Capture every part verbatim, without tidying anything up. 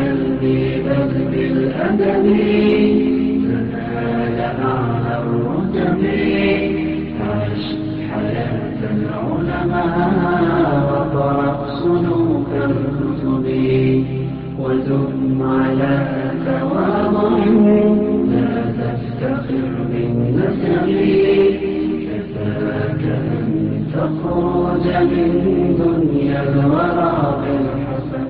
بالعلم بل بالأدب تنال أعلى الرتب. عش حياة العلماء وقرأ صنوف الكتب ودم على تواضع لا تفتخر بالنسب. كفاك أن تخرج من دنيا الورى بالحسب.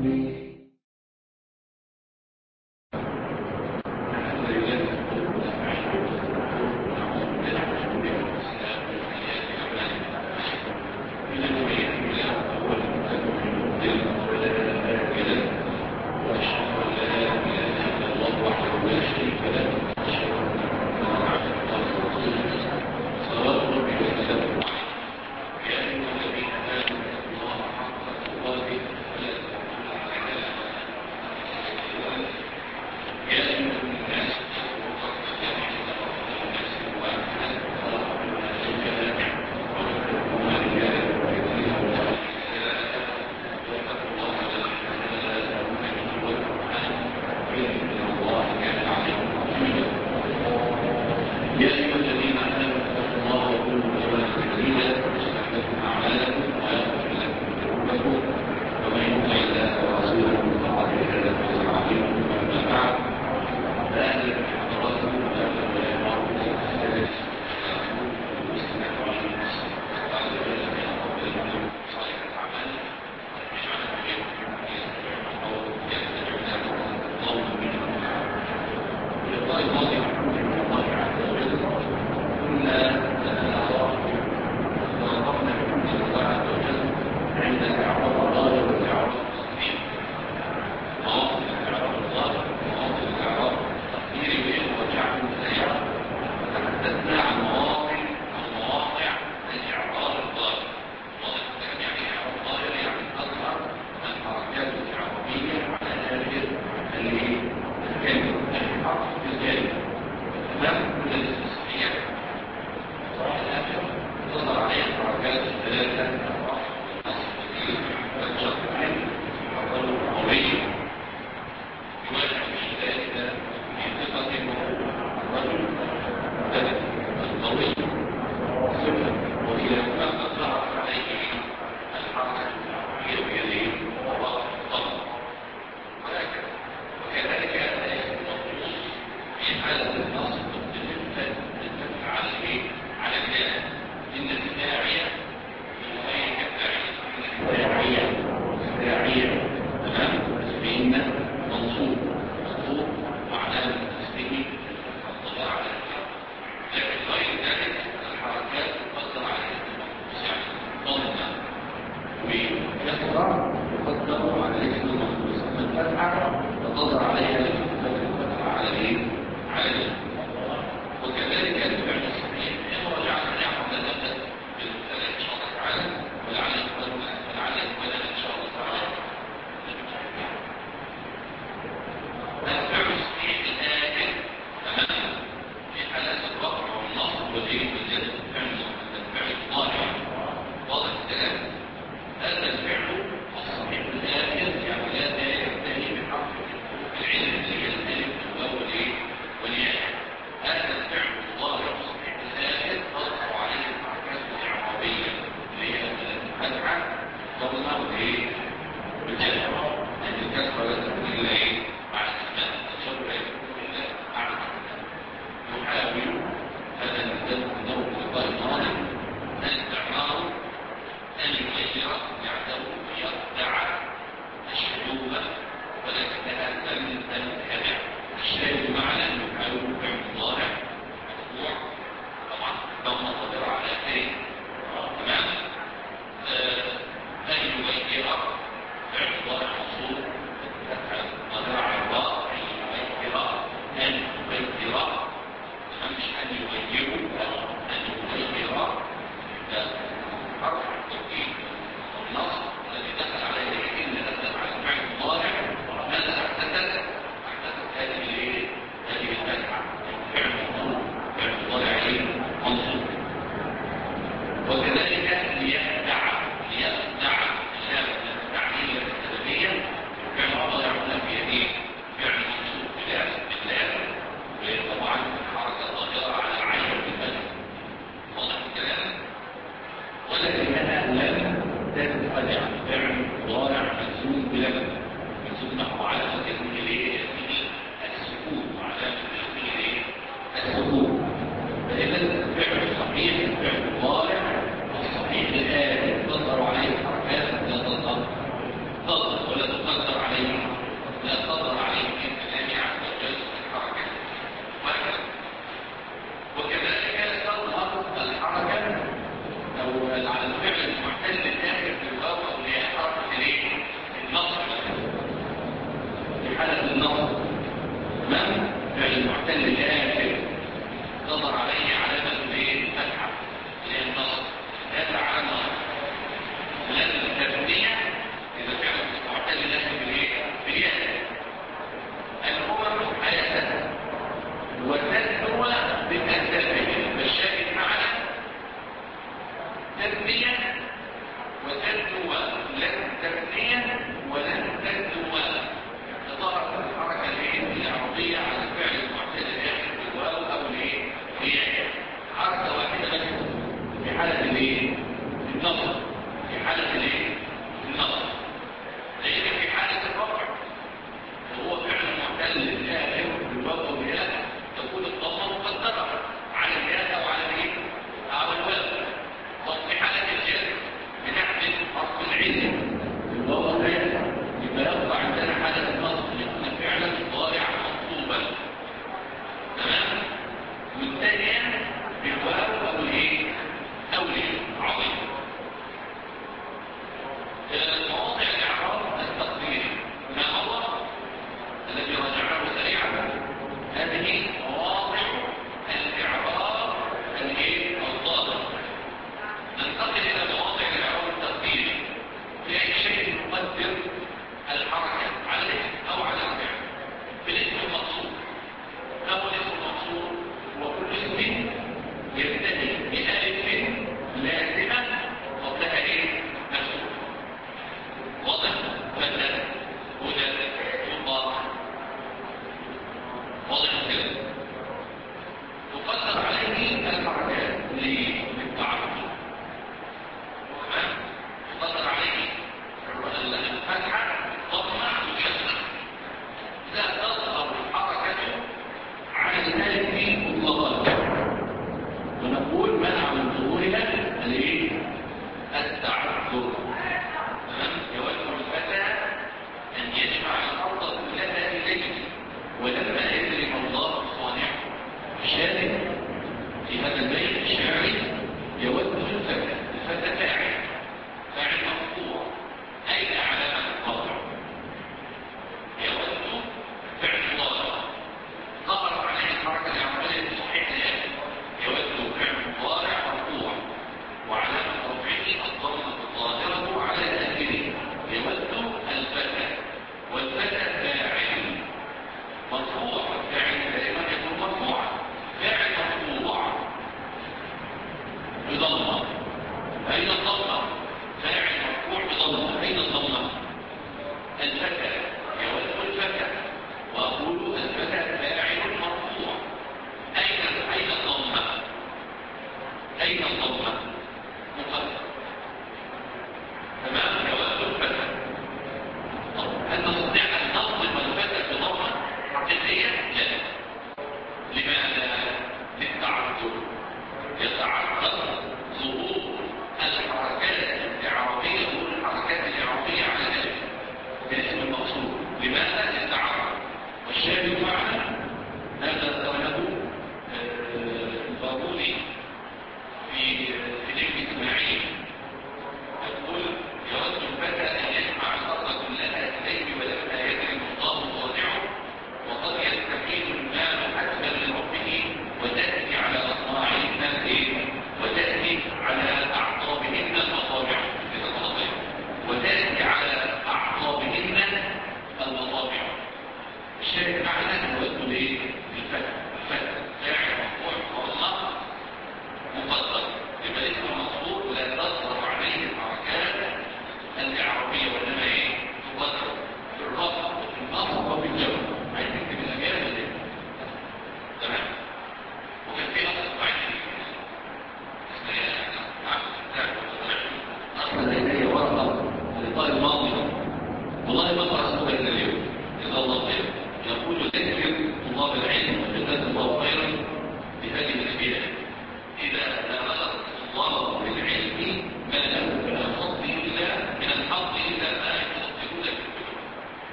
ثم هو علامة الايه؟ السكون، وعلامة الايه؟ السكون. فإذا الفعل الصحيح الفعل المضارع والصحيح الآتي تظهر عليه حركات لا تظهر تظهر ولا تقدر عليه لا تظهر عليه من كلام عز وجل الحركات. وكذلك تظهر الحركة أو على الفعل المعتل الآخر في الواو أو هي حركة الايه؟ النصب في حالة النصب. تمام؟ فعل المعتل الآخر تظهر عليه علامة الايه؟ الفتحة اللي هي النصب، هذا على النصب. لأن التبنية إذا كانت المعتل الآخر بالايه؟ بالياء. الأمم آية وتدنو بتنتبه، فالشاهد معنا تبنية وتدنو، لن تبنية ولن تدنو. تظهر الحركة العربية على الفعل المعتل الآخر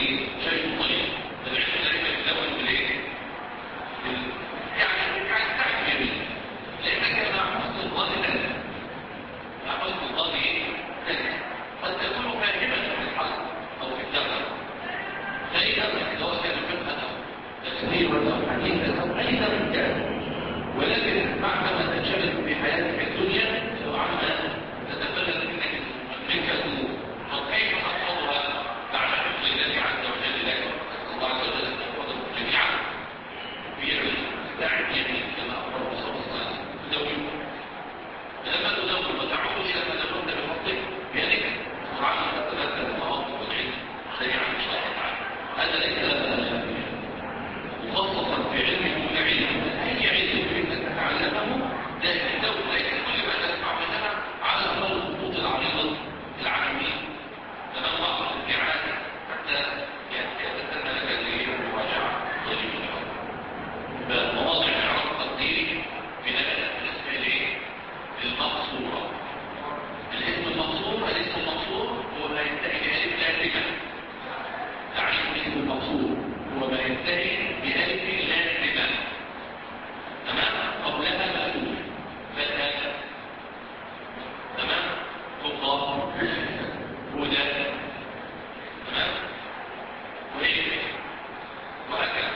ايه؟ شيء طيب. فالعلم ذلك يتلون بالايه؟ يعني يعني تعب جميل. لانك مع حسن الظن تنسى. مع حسن الظن ايه؟ تنسى. قد تكون فاهما في الحق او في الدعوه. فاذا سواء كان فقها او تفسيرا او حديثا او اي درس كان. ولكن بعدما تنشغل في حياتك الدنيا لو عما تتبلد منك المدركة وكيف تحفظها بعد حفظ الله عز وجل لك الله عز وجل أن تحفظه جميعا ويعمل استعد يعني كما أخبر صلى الله عليه وسلم تدون فلما تدون وتعود إلى ما دونت بفضلك بيدك سرعان تتبدل المواقف والعلم سريعا إن شاء الله تعالى. هذا ليس مخصصا في علم دون علم. أي علم تريد أن تتعلمه لا يحتوي ليس كل ما تسمع منها على أمر الخطوط العريضة العالمية لما بعض الابتعاد حتى يتسنى لك المراجعة جميلة. فمواضع الإعراب التقديري بناء بالنسبة للمقصورة. الاسم المقصور الاسم المقصور هو ما ينتهي بألف لازمة. تعريف الاسم المقصور هو ما ينتهي بألف لازمة تمام قبلها مألوف فتاة تمام تقى هدى تمام وإيه وهكذا.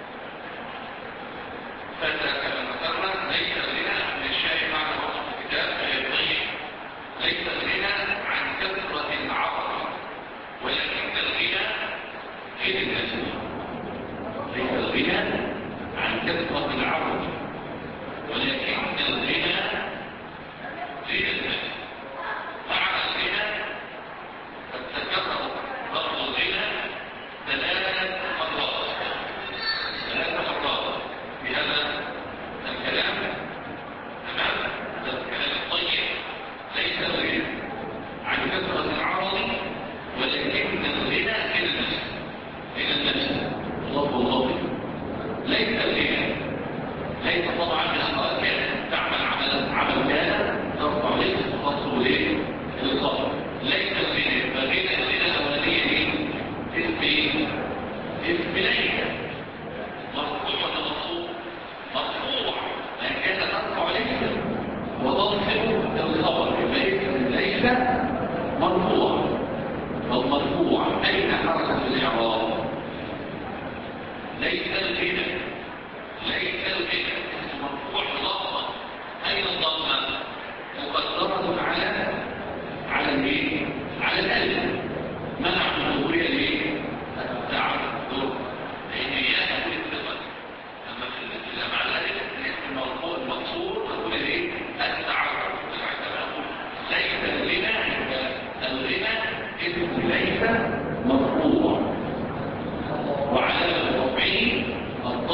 فتاة كما ذكرنا ليس غنى عن الشيء معنى وصف الكتاب فيضيع. ليس الغنى عن كثرة العطر ولكن الغنى في النسل. ليس الغنى عن كثرة العرض ولكن الغنى في النسل. معنى الغنى قد تكرر لفظ الغنى ثلاث مرات ثلاث مرات في هذا الكلام تمام. هذا الكلام الطيب ليس الغنى عن كثرة العرض ولكن الغنى في النسل إلى النفس الله الله. ليس الغنى ليس طبعا من أمرات كانت تعمل عمل عمل كان ترفع ليس تخصه ليه الصبر. ليس الغنى فغنى الغنى الأولانية ايه؟ اسم ايه؟ اسم ليس مرفوع ولا مرفوع؟ مرفوع ما كان ترفع ليس وتنصب الخبر ليس ليس مرفوع. فالمرفوع أين حركة الإعراب؟ ليس الغنى ليس الغنى مرفوع لفظا. أين الضمة؟ مقدرة على على الايه؟ على الألف. منع من ظهورها الايه؟ التعذر لأن هي تكون الثقة. أما في مع الألف الاسم المرفوع المقصور تكون الايه؟ التعذر. ليس الغنى الغنى اسم ليس مرفوع وعلى الرفع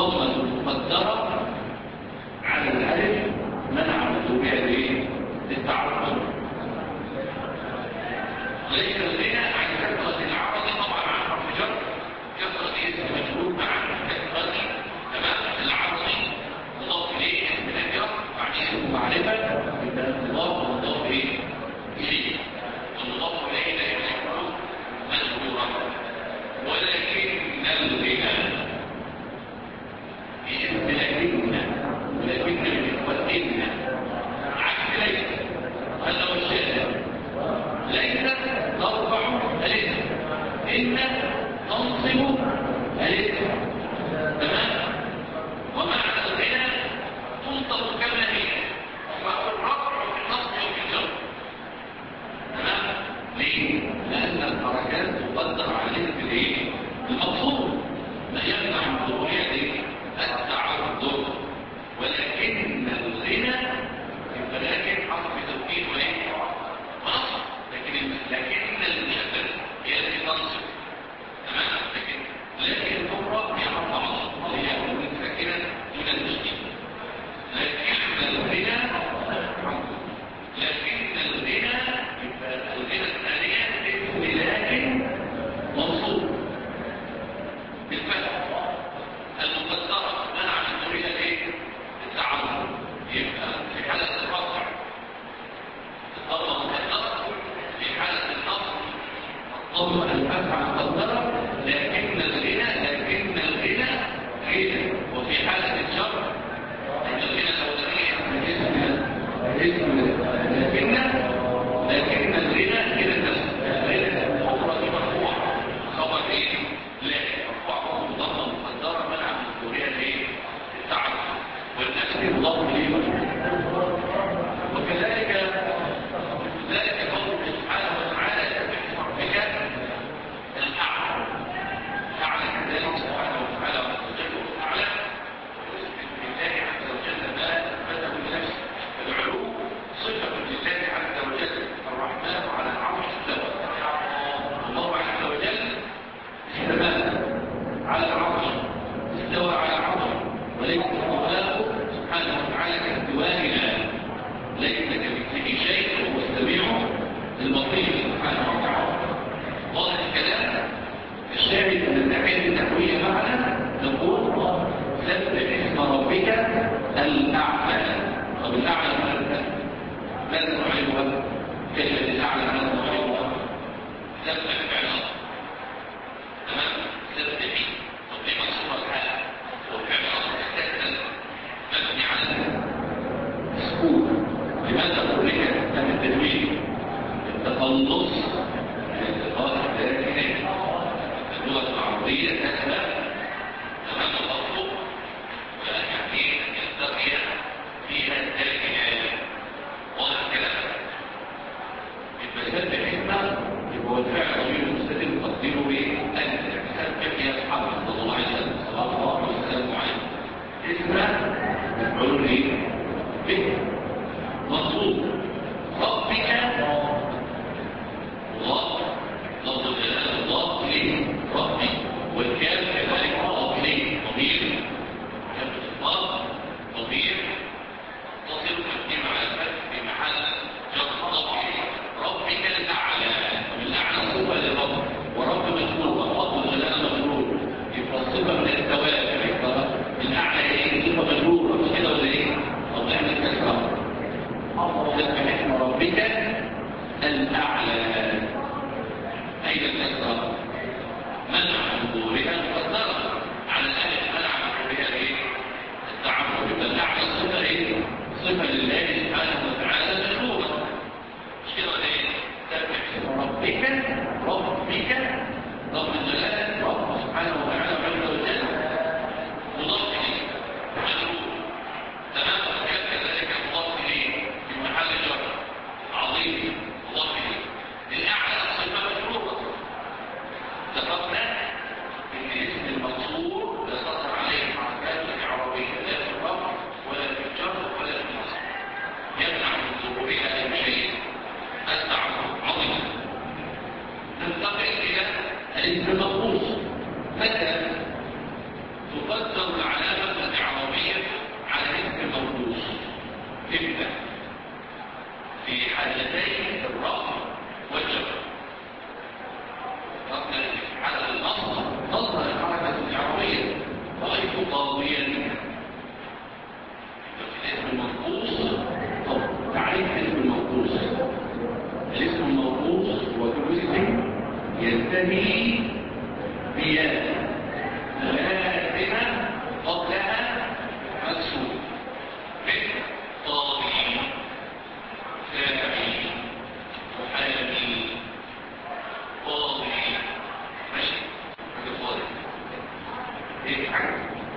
الأعلى. طب الأعلى ماذا؟ ماذا نعلمها؟ كلمة الأعلى ماذا نعلمها؟ سبح فعل أصل. تمام؟ سبح. طب ليه مصورة الحالة؟ وفعل أصل استثنى مبني على السكون. لماذا تريد أن التدوين التخلص من الإضافة الداخلية؟ اللغة العربية تسبح تمام الأصل ويعني يستقي فيها الداخلية. واضح الكلام؟ يبقى سبح اسمه يبقى الفعل ضمير مستتر تقديره ايه؟ أنت سبح يا محمد صلى الله عليه وسلم صلى الله عليه وسلم عليه. اسمه مفعول ايه؟ به مطلوب. ربك الله لفظ الجلالة الله ليه؟ ربي. والكاف كذلك الله ليه؟ ضمير كاف الصفات ضمير تصل تقديم على الفتح في محل جر ضمير. ربك الأعلى. الأعلى صفة للرب ورب مجرور لفظ الجلالة مجرور يبقى الصفة من التوابع. يبقى الأعلى ايه؟ صفة مجرورة مش كده ولا ايه؟ طب احنا الكسرة سبح اسم ربك الأعلى. أين الكسرة؟ منع ظهورها مقدرة على الألف. منع ظهورها ايه؟ التعبد. يبقى الأعلى صفة ايه؟ صفة لله سبحانه وتعالى مجرورة مش كده ولا ايه؟ سبح اسم ربك ربك رب الجلال رب سبحانه وتعالى عز وجل مضاف إليه مجرور. تمام. وكان كذلك مضاف إليه في محل جر عظيم مضاف إليه. الأعلى صفة مجرورة. اتفقنا إن اسم المقصور لا تظهر عليه حركات الإعرابية لا في الرفع ولا في الجر ولا في النصب. يمنع من ظهورها أي شيء. التعبد عظيم. ننتقل إلى الاسم المنقوص. متى تقدر العلامة الإعرابية على الاسم المنقوص؟ إمتى؟ في حالتين الرفع والجر. رفع على الأصل تظهر الحركة الإعرابية رأيت طاويا. الاسم المنقوص. طب تعريف الاسم المنقوص. الاسم المنقوص هو كل اسم ينتهي بياء لازمة قبلها مكسور. مثل طاغي سامي محامي قاضي. ماشي حاجة فاضي ايه حاجة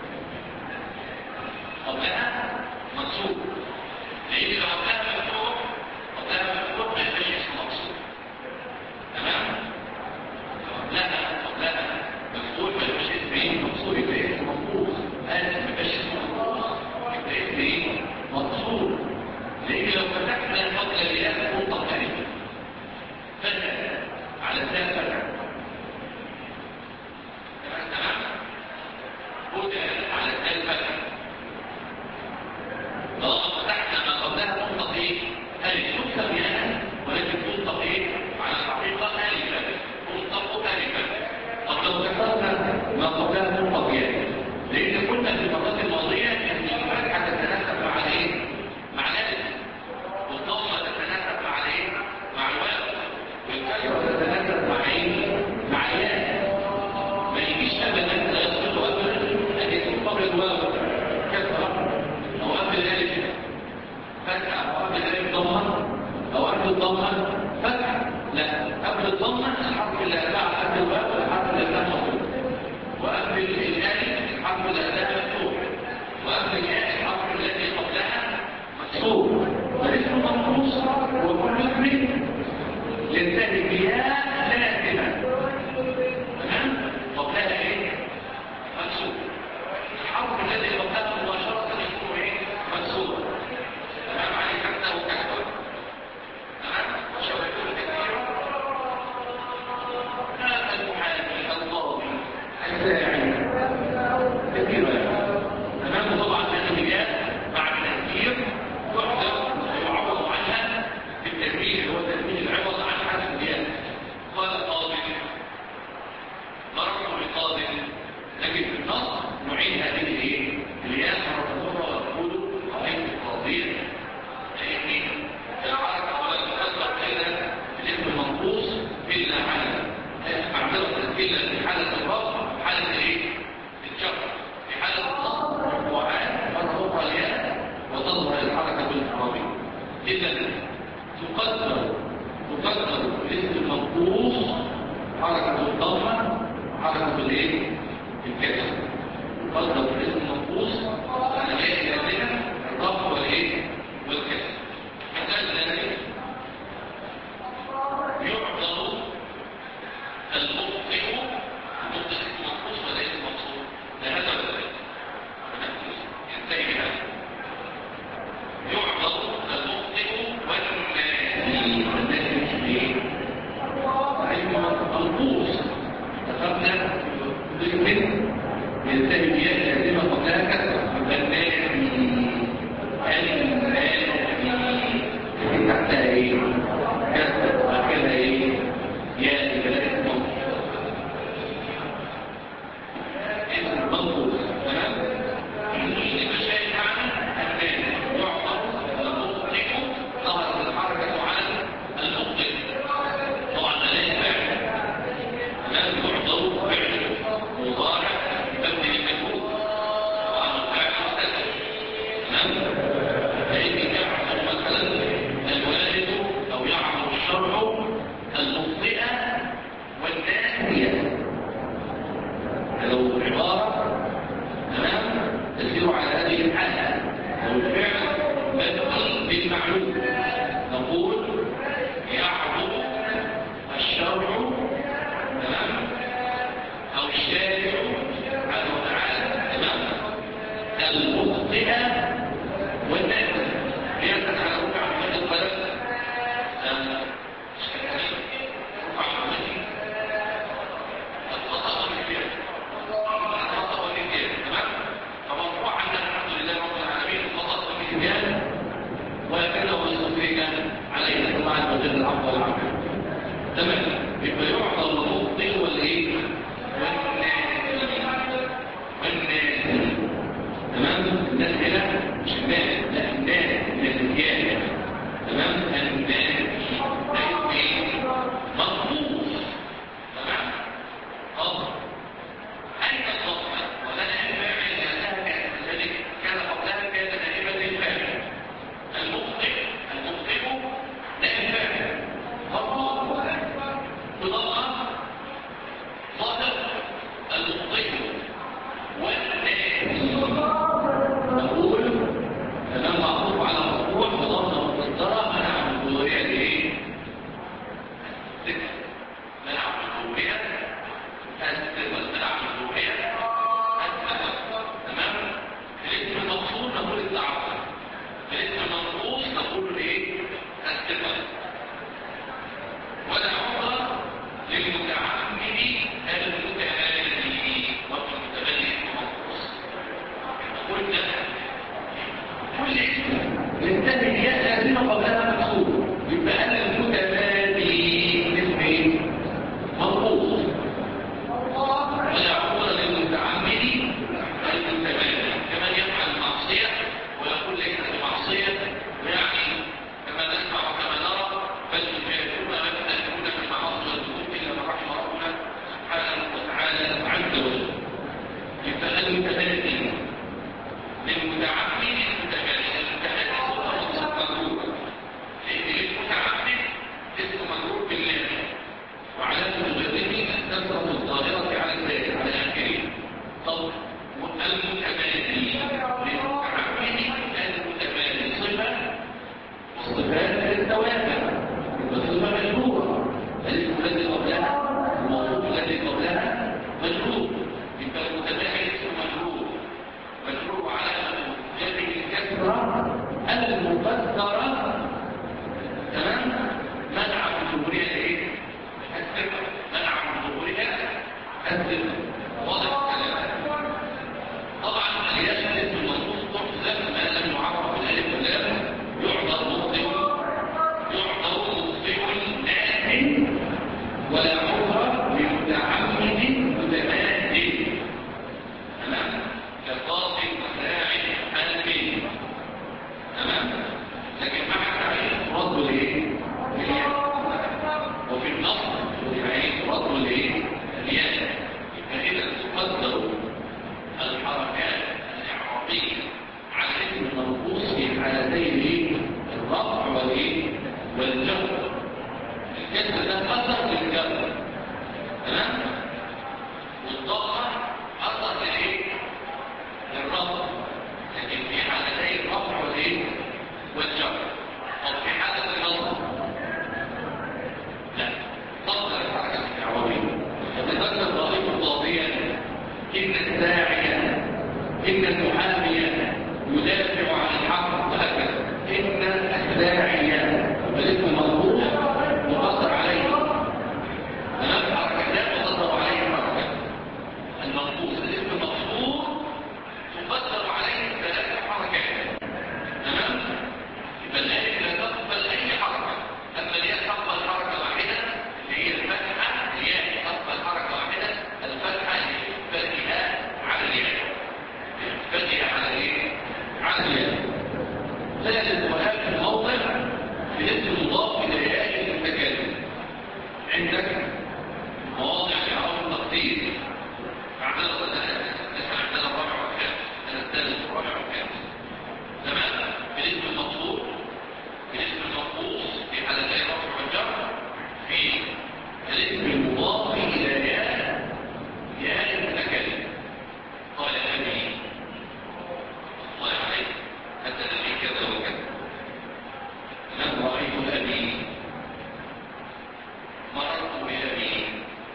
قبلها مكسور. لأن لو قبلها مفتوح قبلها مفتوح ما يبقاش اسم مقصود. تمام. قبلها قبلها مفتوح ما يبقاش اسم ايه مقصود. يبقى اسم منقوص. هذا ما يبقاش اسم منقوص يبقى اسم ايه مقصود. لأن لو فتحنا قبل الياء منطق ثاني فتح على الثاني فتح. تمام تمام. فتح على الثاني فتح. طالما فتحنا ما قبلها منطق ايه ألف تكتب ياء ولكن تنطق ايه على الحقيقة ألفا. تنطق ألفا. طب لو كسرنا ما قبلها منطق ياء لأن كنا في المرات الماضية أن الفتحة تتناسب مع الايه؟ مع الألف. والضمة تتناسب مع الايه؟ مع الواو. والكسرة تتناسب مع ايه؟ مع الياء. ما يجيش أبدا لا يصل أبدا أن يكون قبل الواو كسرة أو قبل الألف فتحة أو قبل الألف ضمة أو قبل الضمة فتحة. لا قبل الضمة الحرف اللي أتبع قبل الواو الحرف اللي أتبع مفتوح. وقبل الألف الحرف اللي أتبع مفتوح. وقبل الياء الحرف الذي قبلها مكسور. فالاسم منقوص وكل اسم ينتهي بياء لازمة. تمام. قبلها ايه؟ مكسور. الحرف الذي قبلها مباشرة يكون ايه؟ مكسور. تمام عليه حتى وكسر. تمام. ينتهي بياء لازمة قبلها كسرة الناس الناس تحتها ايه؟ كسرة وهكذا ايه؟ ياء ثلاثة منطق اسم منطوق تمام؟ يبقى شايف معنى الناس يعطى المطلق ظهرت الحركة على المطلق طبعا لا ينفع لازم يعطوا فعل مضارع مبني للمجهول وعلى الفعل مستتر تمام فإن يعمل مثلا الوالد أو يعمل الشرع المخطئة والناسية لو عبارة تمام تسير على هذه الحالة لو الفعل مبني بالمعلوم نقول يعبد الشرع تمام أو الشارع على وتعالى تمام المخطئة والناس يرتد على ركع من القلب ركع عملي الخطأ والكبير الخطأ والكبير تمام فمرفوع عنا الحمد لله رب العالمين الخطأ والكبير وهكذا ونصفيك علينا الله عز وجل العفو والعافية تمام يبقى يعطى المخطئ والايه والناس تمام الناس هنا مش الناس لا الناس الناس الزيادة تمام الناس ده اسم ايه مضبوط تمام طب اين الضبط ولا الفاعل لانها كانت كذلك كان قبلها كان نائبا للفاعل المخطئ المخطئ نائب فاعل مضبوط بضبط صادق المخطئ والناس نقول تمام معطوف على مرفوع بضمه مقدره منع من ظهورها الايه؟ منع من ظهورها الثقل منع من ظهورها الثقل تمام الاسم المقصود نقول التعبد الاسم المنقوص نقول الايه؟ الثقل ولا عذر للمتعمد المتبادي والمتبادي المنقوص قلنا كل اسم ينتهي الياء لازمه قبلها مكسور يبقى انا المتبادي اسم ايه؟ منقوص ولا عذر للمتعمد المتبادي كمن يفعل معصيه ويقول ليست معصيه ويعني كما نسمع وكما نرى بل يجاهدون ويفتنون بالمعاصي والذنوب الا من رحم ربنا سبحانه وتعالى عز وجل يبقى المتبادي للمتعمد المتبادي المتبادي صفه مجروره لان المتعمد اسم مجرور بالله وعلامه جره الكسره الظاهره على الذات على اخره طب المتبادي للمتعمد المتبادي صفه والصفات للتوافق والصفه مجروره الاسم الذي قبلها الموصوف الذي قبلها مجرور يبقى المتبادي اسم مجرور مجرور علامه جره الكسره المقدره تمام منع من ظهورها ايه؟ الثقه منع من ظهورها الثقه واضح الكلام طبعا الياء الاسم المنصوص تحذف ما لم يعرف بالالف واللام يعذر مخطئ يعذر مخطئ ناس ولا عذر لمتعمد متبادل تمام كالقاصد مساعد حازم تمام لكن مع التعريف رد لايه؟ للياء وفي النص التعريف رد لايه؟ الياء يبقى اذا تقدر الحركات الاعرابيه على اسم المنقوص في حالتين الرفع والايه؟ والجر الكسر ده اثر للجر تمام والضمه اثر لايه؟ للرفع لكن في حالتين الرفع والايه؟ والجر طب في حاله النصب لا تظهر الحركه الاعرابيه تتذكر ضريب الضاضيه ان الساعيه ان المحاميه يدافع عن الحق وهكذا ان الساعيه الاسم المنصوص مقدر عليه تمام حركه لا تقدر عليه حركه المنقوص الاسم المقصور تقدر عليه ثلاث حركات. تمام؟ يبقى الالف لا تقبل اي حركه، اما الياء تقبل حركه واحده اللي هي الفتحه. الياء تقبل حركه واحده الفتحه لإثباتها على الياء، لإثباتها على ايه؟ على الياء. ثالث وهذا الموضع في الاسم مضاف الى ياء المتكلم. عندك مواضع اعراب التقدير عندنا عندنا الرابع والخامس، الثالث والرابع والخامس. تمام؟ بالاسم المقصور، بالاسم المنقوص في حالتي الرفع والجر، في الاسم المضاف الى ياء ياء المتكلم. قال ابي الله عليك حتى نبي كذا وكذا. تمام؟ رايت ابي، مررت بابي.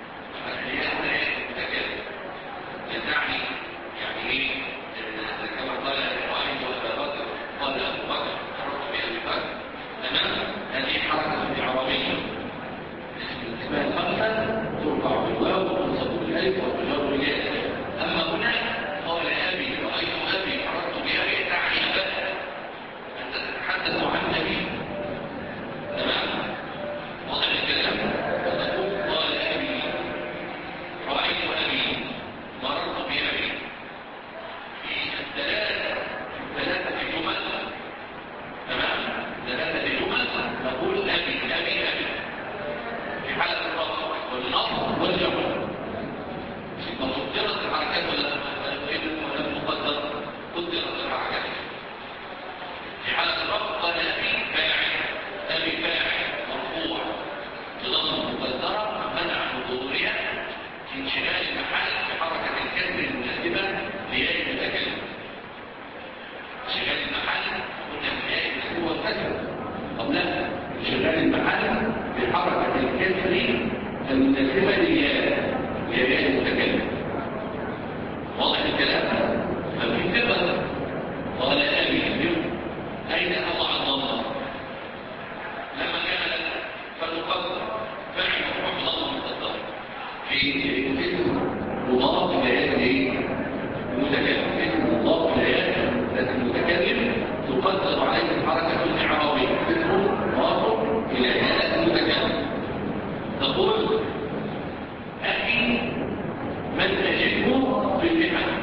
يعني يعني ايه؟ كما قال ابراهيم وابا قال ابو بكر مررت بابي بكر. تمام؟ هذه حركه اعرابيه اسمها الخمسه، ترفع بالواو وتنصب بالالف وتجر بالياء. اما هناك قال ابي رايت ابي مررت بابي، تعني بس انت تتحدث عن ابي. تمام؟ واضح الكلام؟ فتقول قال ابي رايت ابي مررت بأبي. في الثلاثة ثلاثة جمل. تمام؟ ثلاثة جمل نقول أبي أبي أبي في حالة الرفع والنصب والجر. يبقى قدرت الحركات ولا ولا مقدر؟ قدرت الحركات. في حالة الرفع قال أبي فاعل، أبي فاعل مرفوع بضم مقدرة منع حضورها انشغال المحل بحركة الكسر المناسبة لياء المتكلم. انشغال المحل قلنا في ياء هو الكسر أو لا؟ انشغال المحل بحركة الكسر المناسبة لياء ياء المتكلم. واضح الكلام؟ ففي ثقة قال أبي أين أضع الضمة؟ لما كانت فتقدر فعل مفعول بضمة مقدرة في اسم مضاف الى المتكلم. اسم مضاف الى المتكلم تقدر عليه الحركه الاعرابيه. اسم مضاف الى المتكلم. تقول اخي من تجده في البحر.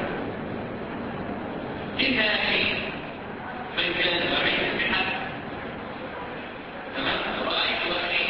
ان اخي من كان بعيد البحر. تمام؟ رايت اخي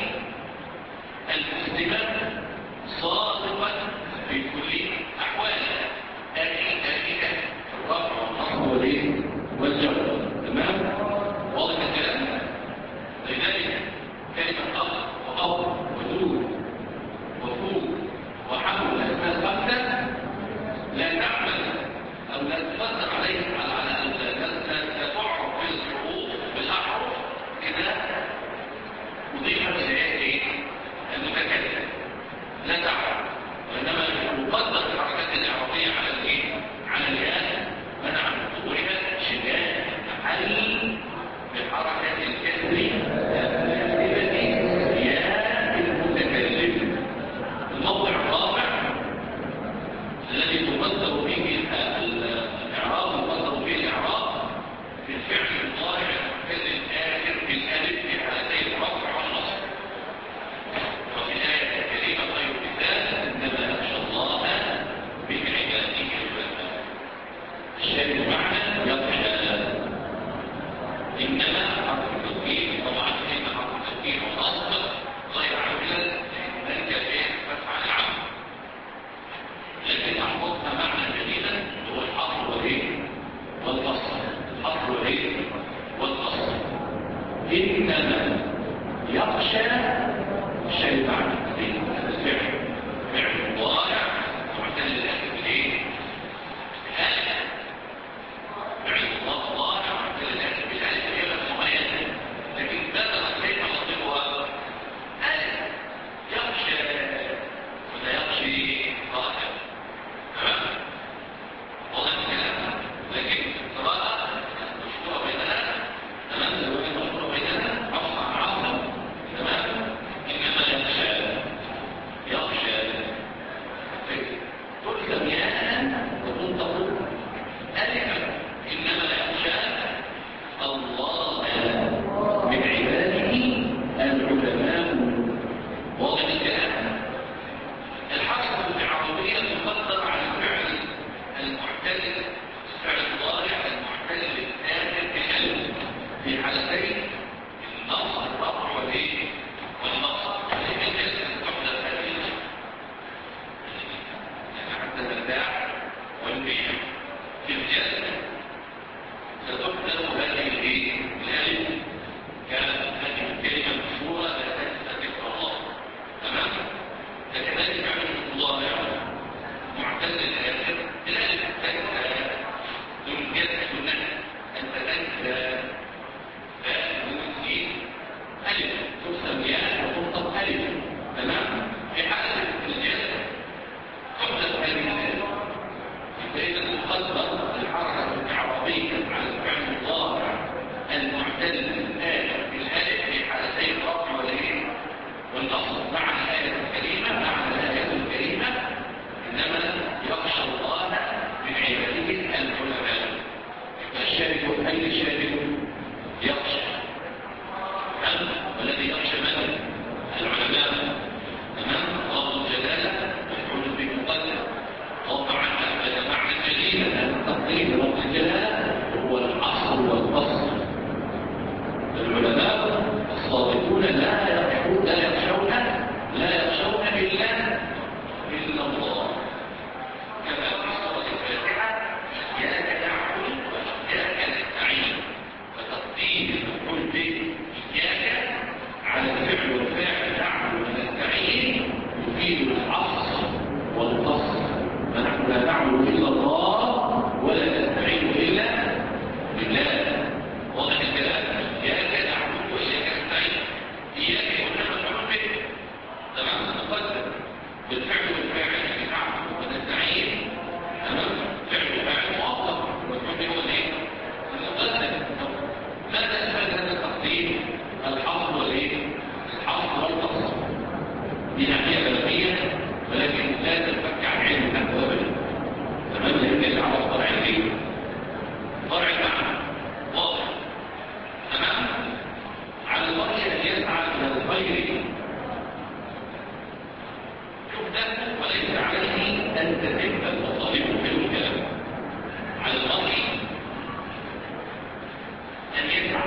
المسلمه صادقا في كل احواله. اخي اخيك الرفع والنصب والايه والجر. تمام؟ واضح الكلام؟ لذلك كلمه اخ واب ودود وفوق وحمل الاسماء الخمسه لا تعمل او لا تقدر عليها على لا تعرف بالحروف بالاحرف اذا اضيفت اليها المتكلم. لا تعرف، وانما يقدر الحركات الاعرابيه على الايه؟ على الياء منع حضورها شداد محل بحركه الكسر المناسبه ياء المتكلم. الموضع الرابع الذي تقدر فيه الاعراب تقدر فيه الاعراب في الفعل المضارع المعتل الاخر بالالف في حالتي الرفع والنصب. وفي الايه الكريمه خير مثال فإذا تقدر الحركة الإعرابية على الفعل المضارع المعتل الآية بالآية في حالتي الرفع والإيه والنصب مع الآية الكريمة مع الآية الكريمة إنما يخشى الله من عباده العلماء. الشارك أي الشارك يخشى والذي يخشى من العلماء. تمام. الله الجلالة يقول في مقدم وطبعا هذا معنى جليل التقديم لفظ الجلالة هو الأصل والفصل. العلماء الصادقون لا يخشون لا يخشون لا يخشون بالله إلا الله. كما في سورة الفاتحة إياك نعبد وإياك نستعين. فتقديم المفعول به إياك على الفعل والفاعل نعبد ونستعين يفيد الأصل والفصل. فنحن لا نعبد إلا الله ولا نستعين إلا بالله. واضح الكلام؟ إياك نعبد وإياك نستعين. إياك قلنا مفعول به تمام مقدم بالفعل والفاعل نعبد ونستعين. تمام. فعل وفاعل مؤخر والمفعول به هو الايه؟ المقدم. ماذا أفاد هذا التقديم؟ الحصر والايه؟ الحصر والفصل. دي ناحية بلاغية ولكن لا تنفك عن علم النحو أبدا. تمام. لأن على فرع الدين فرع المعنى واضح. تمام. على المرء أن يسعى إلى الخير يبدأ وليس عليه أن تتم المطالب في الكلام. على المرء أن يسعى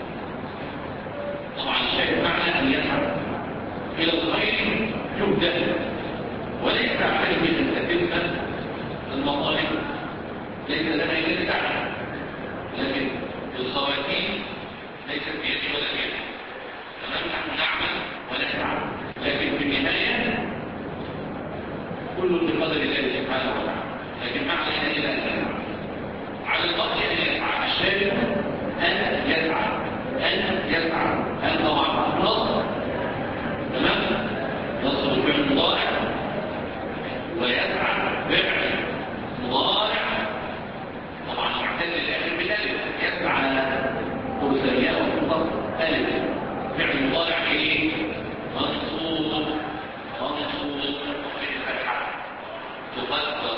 طبعا الشيء معنى أن يسعى إلى الخير يبدأ وليس عليه أن تتم المطالب. ليس لنا إلا السعي لكن الخواتيم ليست بيدي ولا بيدي. تمام. نحن نعمل ونسعى لكن في النهاية كل بقدر الله سبحانه وتعالى. لكن ما علينا إلا أن نسعى. على المرء أن يسعى. الشارع أن يسعى أن يسعى أن طبعا نصر. تمام. نصر الفعل مضارع ويسعى فعل مضارع طبعا معتل الآخر بالألف. يسعى ثلاثية ومنتصف ألف فعل مضارع إيه؟ منصوب منصوب في الفتحة تقدر.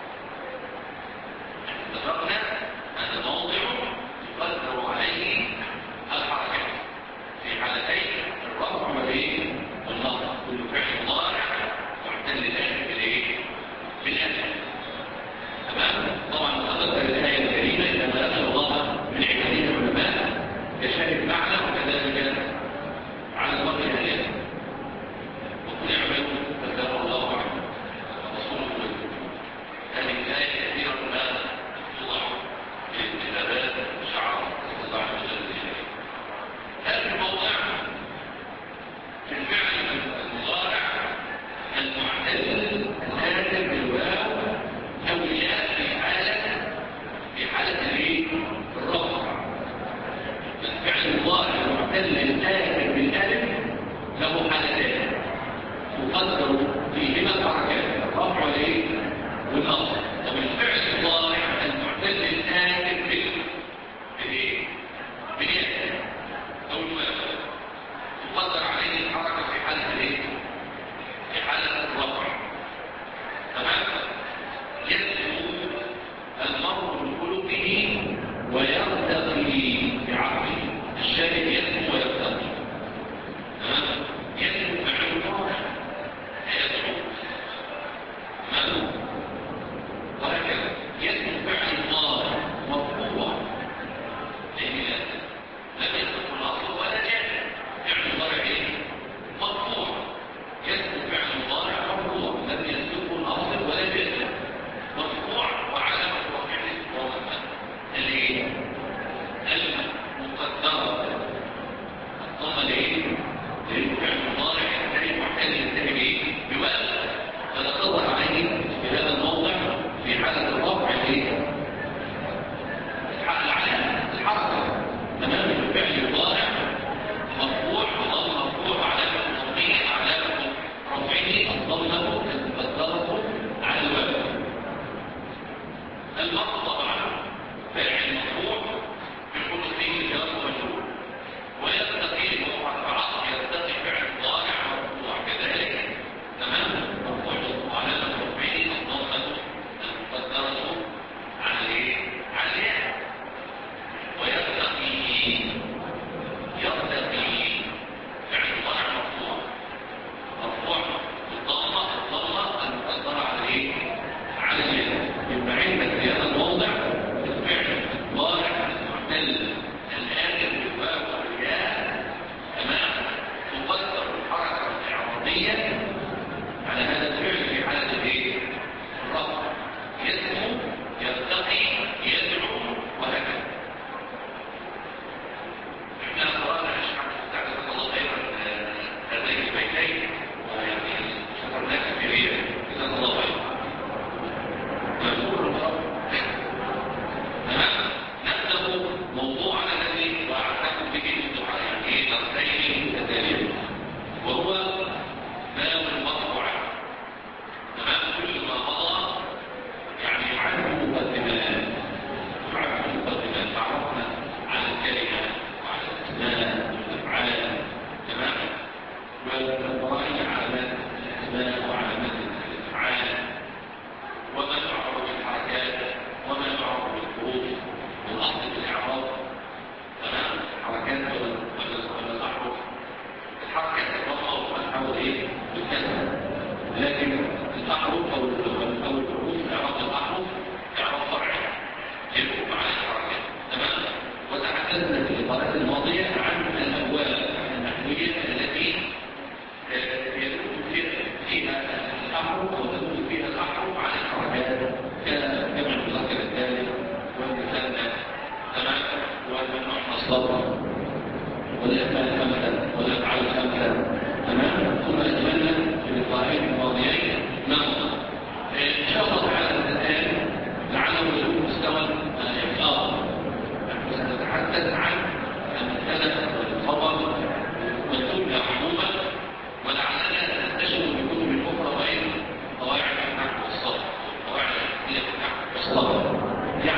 اتفقنا أن موضع يقدر عليه الحركة في حالتين الرفع والايه والنصب. كل فعل مضارع معتل الآخر بالايه بالألف. تمام. طبعا تقدر الآية الكريمة إذا ما أخذ الله من عباده العلماء يشارك معنا وكذلك على المرء الآيات وكل اعملوا فسار الله عنه ورسوله لكم. هذه الآية كثيرا ما توضع في الكتابات والشعر صلى الله عليه وسلم. هذا الموضع في الفعل المضارع المعتل الآتي بالواو أو الياء في حالة في حالة الايه؟ الرفع. الفعل المضارع المعتل الآتي بالألف له حالتين تقدر فيهما الحركات الرفع والايه؟ والنصب. طب الفعل المضارع المعتل الآتي بالايه؟ بالياء أو الواو تقدر عليه الحركة في حالة الايه؟ في حالة الرفع. تمام. يسمو المرء بخلقه ويرتقي بعقله. الشارع يسمو ويرتقي. تمام. يسمو فعل مضارع يسمو. تمام. وهكذا يسمو فعل مضارع مرفوع لأن لم يسمو الأصل ولا جاء. فعل مضارع ايه؟ مرفوع. يسمو فعل مضارع مرفوع لم يسمو الأصل ولا جاء مرفوع وعلامة رفعه واضحة. الايه؟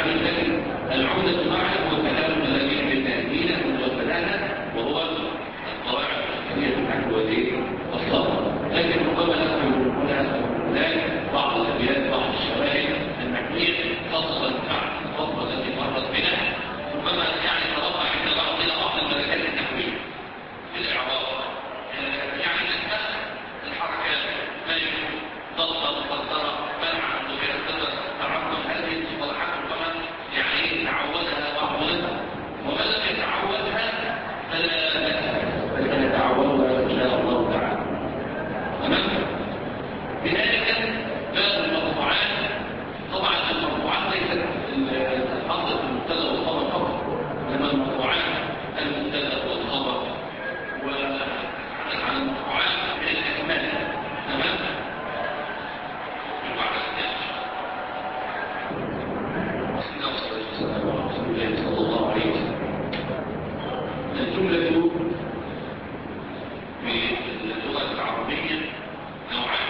يعني لكن العمدة معنا هو الكلام الذي بالتأكيد والبلاغة وهو القواعد الأساسية في النحو والصرف. لكن ربما نذكر هنا هناك بعض الأبيات بعض الشواهد النحوية خاصة الخطوة التي مرت بنا ربما يعني ترفع عند بعضنا بعض الملكات النحوية في الإعراب يعني نسمع الحركات ما يكون ضغطة مقدرة منع مجردة تعرض هذه المصطلحات ربما يعني تعودها بعضنا ومن لم يتعودها فلا يتعودها إن شاء الله تعالى. تمام؟ بذلك باب المرفوعات طبعا المرفوعات ليست الأصل في المبتدا والخبر فقط انما المرفوعات المبتدا والخبر وعن المرفوعات من الاسماء. تمام؟ بسم الله والصلاه والسلام على رسول الله صلى الله عليه وسلم. الجمله في اللغه العربيه نوعان،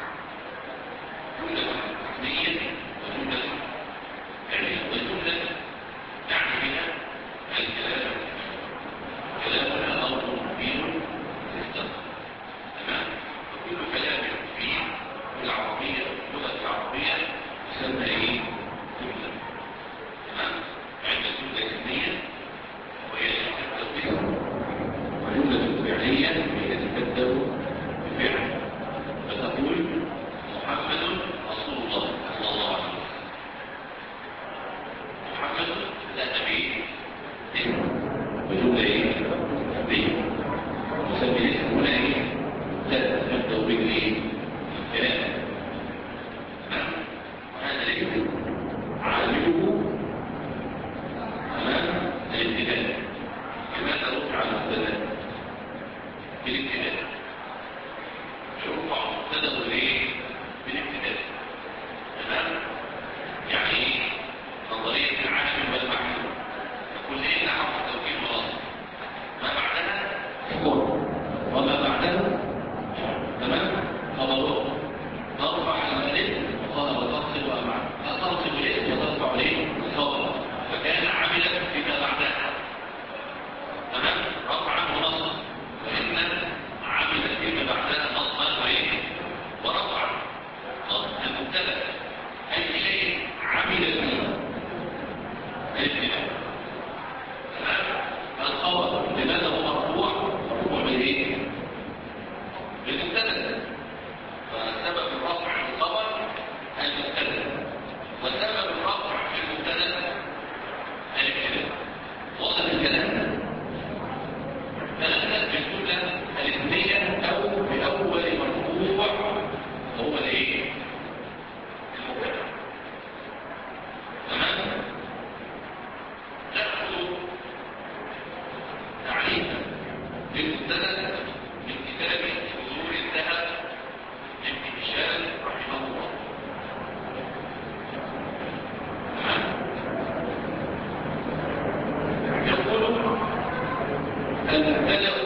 جمله اسميه وجمله فعليه. والجمله يعني بها الكلام كلامنا امر مبين مستقر. تمام؟ وكل كلام مبين في العربيه اللغه العربيه يسمى ايه؟ جمله. تمام؟ عندنا جمله اسميه وهي تتبدا باسم، وجمله فعليه وهي تتبدا بفعل. فتقول محمد رسول الله صلى الله عليه وسلم. محمد لا نبي اسم وجمله ايه؟ نبي. نسمي الاسم هنا ايه؟ لا تبدا به ايه؟ كلام. تمام؟ وهذا الاسم عامله تمام الابتداء. لماذا رفع المبتدا؟ بالابتداء. يرفع المبتدا بالايه؟ بالابتداء. تمام؟ يعني نظريه العامل والمعلوم. كل ان حرف توكيد خلاص ما بعدها اسم وما بعدها تمام خبره ترفع الالف وقال وتنصب ومع تنصب الاسم وترفع اليه الخبر فكان عاملا فيما بعدها. تمام؟ رفعا ونصبا وان عملت فيما بعدها نصبا وايه ورفعا. المبتدا اي شيء عمل فيه الابتداء. الخبر لماذا هو مرفوع؟ مرفوع بالايه؟ بالمبتدا. فسبب الرفع في الخبر المبتدا وسبب الرفع في المبتدا الابتداء. واضح الكلام؟ فنبدا بالجمله الاسميه او باول مرفوع وهو الايه؟ المبتدا. تمام؟ ناخذ تعريفا للمبتدا من كتاب حضور الذهب لابن هشام رحمه الله. يقول المبتدا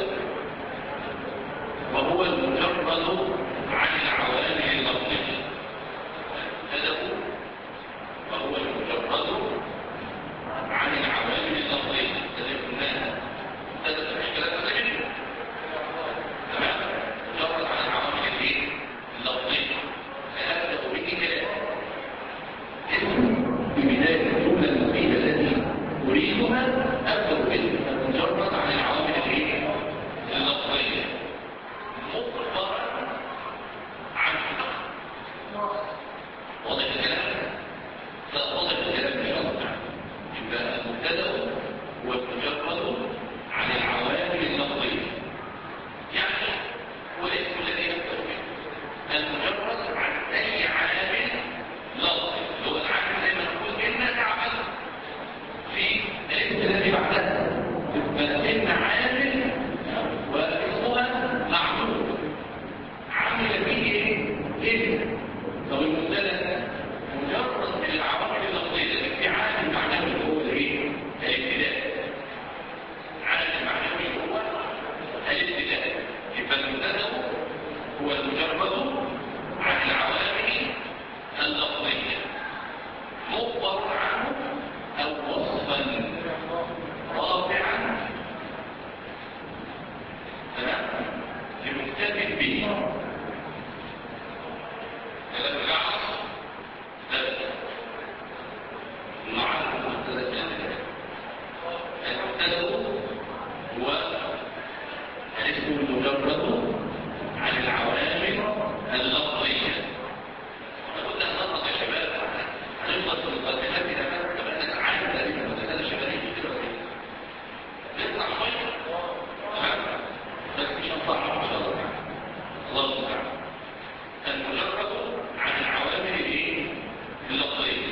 وهو المجرد عن العوامل اللفظيه. المبتدا وهو المجرد عن العوامل اللفظيه. تذكرناها مبتدا الاشكالات الغيبيه. تمام؟ مجرد عن العوامل الايه؟ اللفظيه. فابدا به كلام اسم في بدايه الجمله المفيده التي اريدها ابدا به مجرد عن العوامل الايه؟ اللفظيه مخبرا عن واضح الكلام؟ واضح الكلام ان شاء الله. يبقى المبتدا هو المجرد عن العوامل اللفظيه. يعني هو الاسم الذي يبدا به المجرد عن اي عامل لفظي اللي هو العامل زي ما نقول ان تعمل في الاسم الذي بعدها. يبقى ان عامل واسمها معمول عمل به ايه؟ اسم. لو المبتدا مجرد من العوامل اللفظيه لكن في عامل معنوي هو الايه؟ الابتداء. عامل معنوي هو الابتداء. يبقى المبتدا هو المجرد عن العوامل اللفظيه مخبر عنه نخلص المقدمات إلى ماذا كما أنك عالم ذلك المتسلة شبابية كده وكده نطلع شوية تمام بس مش هنطلع إن شاء الله الله تعالى المجرد عن العوامل الايه اللفظيه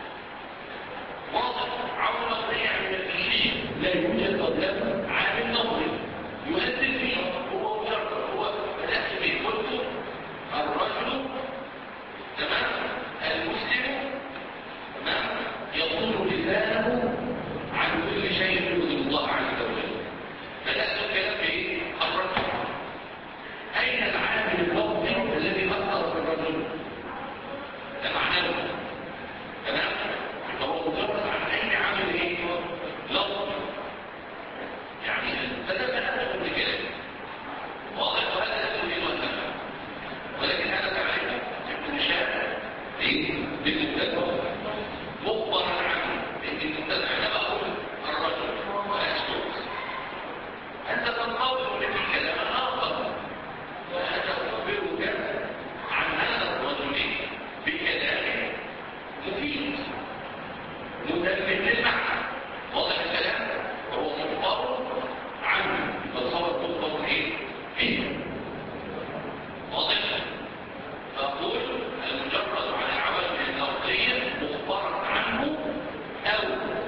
واضح عوامل لفظيه عن الشيء لا يوجد قبله عامل لفظي يؤثر فيه هو مجرد هو الاسم يقول الرجل تمام المسلم تمام يطول لسانه عن كل شيء يؤذي الله عز وجل بدأت الكلام بايه الرجل أين العامل اللفظي الذي أثر في الرجل؟ ده معناه تمام؟ فهو مجرد عن أي عامل إيه؟ لفظي يعني فده أنا أقول كده واضح وهذا أقول إيه وأنا ولكن أنا تعرف ابن شاء إيه؟ بالمبتدأ مخبرا عنه لأن المبتدأ أنا بقول الرجل وأسكت أنت تنقول مني كلاما آخر وأنا أخبرك عن هذا الرجل بكلام مفيد متمم للمعنى واضح الكلام وهو مخبر عنه فصار مخبر ايه؟ فيه واضح فأقول المجرد عن العوامل اللفظية مخبرا عنه أو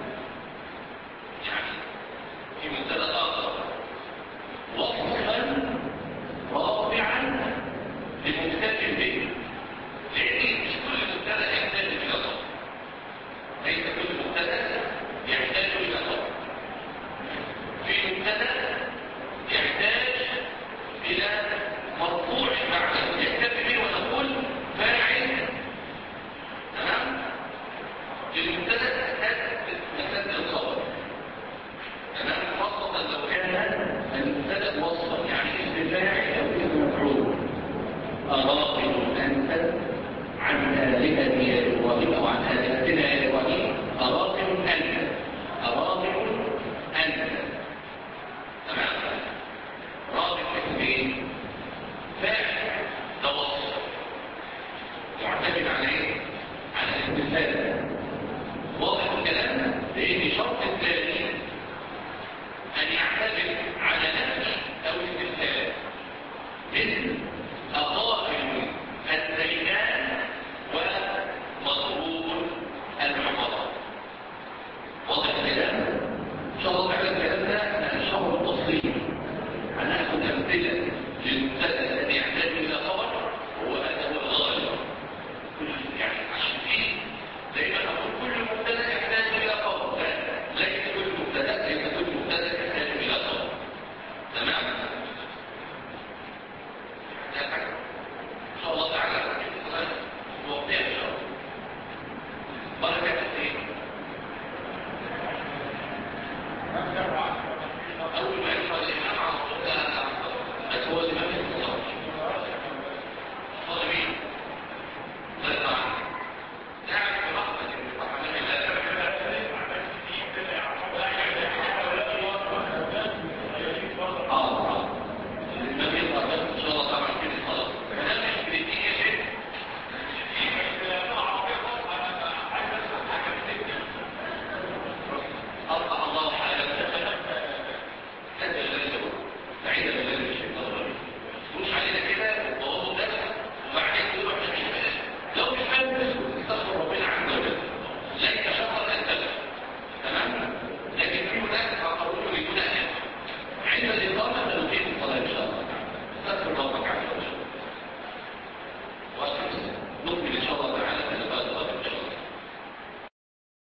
يعني في مبتدأ آخر وصفا رافعا للمبتدئ به لأن مش كل مبتدأ يحتاج إلى وصف ليس